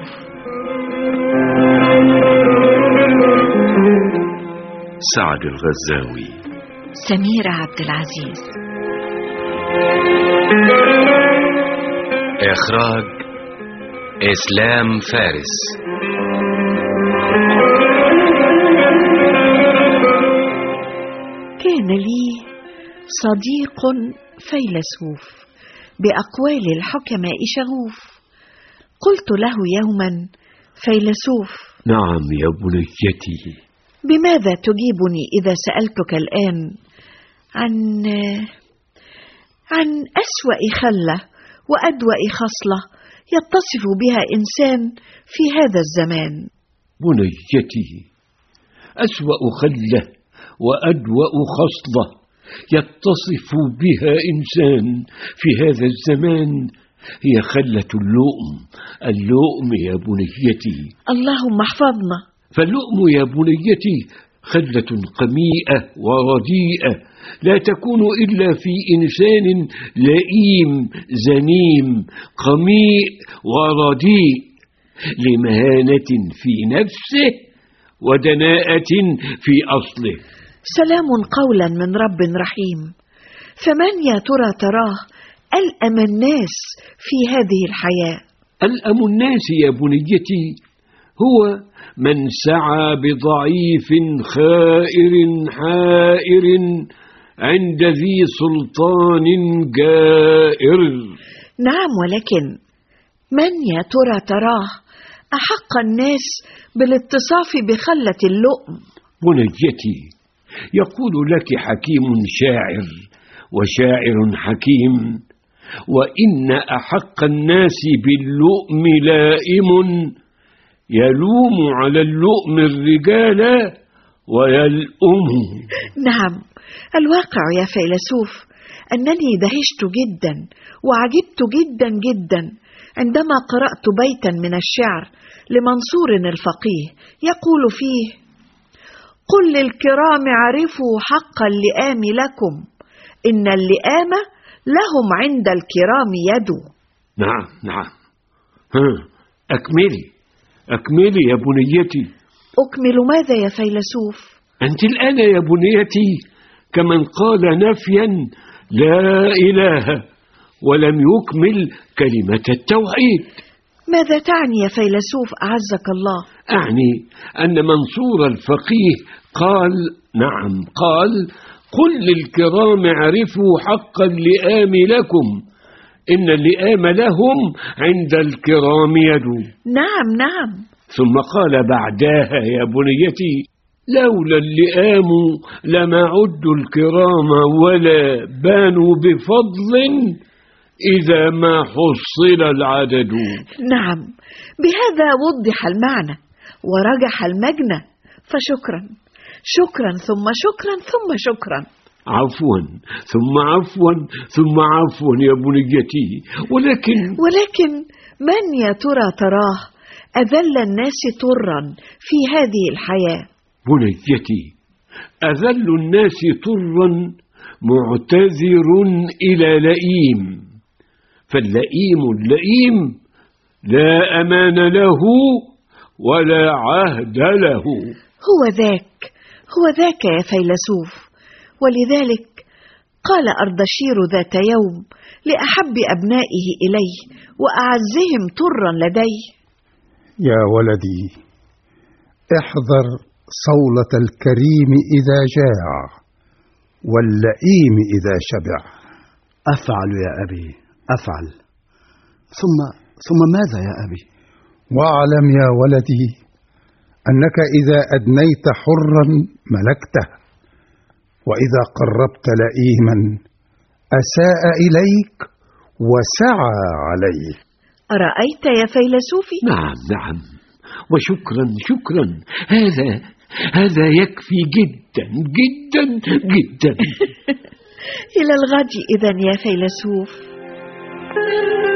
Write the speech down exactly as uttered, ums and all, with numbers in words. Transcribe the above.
فيلسوف. سعد الغزاوي. سميرة عبد العزيز. إخراج إسلام فارس. كان لي صديق فيلسوف بأقوال الحكماء شغوف. قلت له يوما: فيلسوف. نعم يا بنيتي. بماذا تجيبني إذا سألتك الآن عن عن أسوأ خلة وأدوأ خصلة يتصف بها إنسان في هذا الزمان؟ بنيتي، أسوأ خلة وأدوأ خصلة يتصف بها إنسان في هذا الزمان هي خلة اللؤم. اللؤم يا بنيتي. اللهم احفظنا. فاللؤم يا بنيتي خلة قميئة ورديئة لا تكون إلا في إنسان لئيم زنيم قميء ورديء، لمهانة في نفسه ودناءة في أصله. سلام قولا من رب رحيم. فمن يا ترى تراه ألأم الناس في هذه الحياة؟ ألأم الناس يا بنيتي هو من سعى بضعيف خائر حائر عند ذي سلطان جائر. نعم، ولكن من يا ترى تراه أحق الناس بالاتصاف بخلة اللؤم؟ بنيتي، يقول لك حكيم شاعر وشاعر حكيم: وإن أحق الناس باللؤم لائم يلوم على اللؤم الرجال ويلؤم. نعم، الواقع يا فيلسوف أنني دهشت جدا وعجبت جدا جدا عندما قرأت بيتا من الشعر لمنصور الفقيه يقول فيه: قل للكرام عرفوا حق اللئام لكم، إن اللئام لهم عند الكرام يدو. نعم نعم، ها أكملي أكملي يا بنيتي. أكمل ماذا يا فيلسوف؟ أنت الآن يا بنيتي كمن قال نفيا لا إله ولم يكمل كلمة التوحيد. ماذا تعني يا فيلسوف أعزك الله؟ أعني أن منصور الفقيه قال، نعم قال: قل للكرام عرفوا حق اللئام لكم، إن اللئام لهم عند الكرام يدو. نعم نعم. ثم قال بعدها: يا بنيتي، لولا اللئام لما عدوا الكرام ولا بانوا بفضل إذا ما حصل العدد. نعم، بهذا وضح المعنى ورجح المجنى، فشكرا شكرا ثم شكرا ثم شكرا. عفوا ثم عفوا ثم عفوا يا بنيتي. ولكن ولكن من يا ترى تراه أذل الناس طرا في هذه الحياة؟ بنيتي، أذل الناس طرا معتذر إلى لئيم، فاللئيم اللئيم لا أمان له ولا عهد له. هو ذاك هو ذاك يا فيلسوف. ولذلك قال أردشير ذات يوم لأحب أبنائه إليه وأعزهم طرا لديه: يا ولدي، احذر صولة الكريم إذا جاع واللئيم إذا شبع. أفعل يا أبي، أفعل. ثم ثم ماذا يا أبي؟ واعلم يا ولدي أنك إذا أدنيت حرا ملكته، وإذا قربت لئيما أساء إليك وسعى عليه. أرأيت يا فيلسوفي؟ نعم نعم، وشكرا شكرا. هذا هذا يكفي جدا جدا جدا. إلى الغد إذن يا فيلسوف.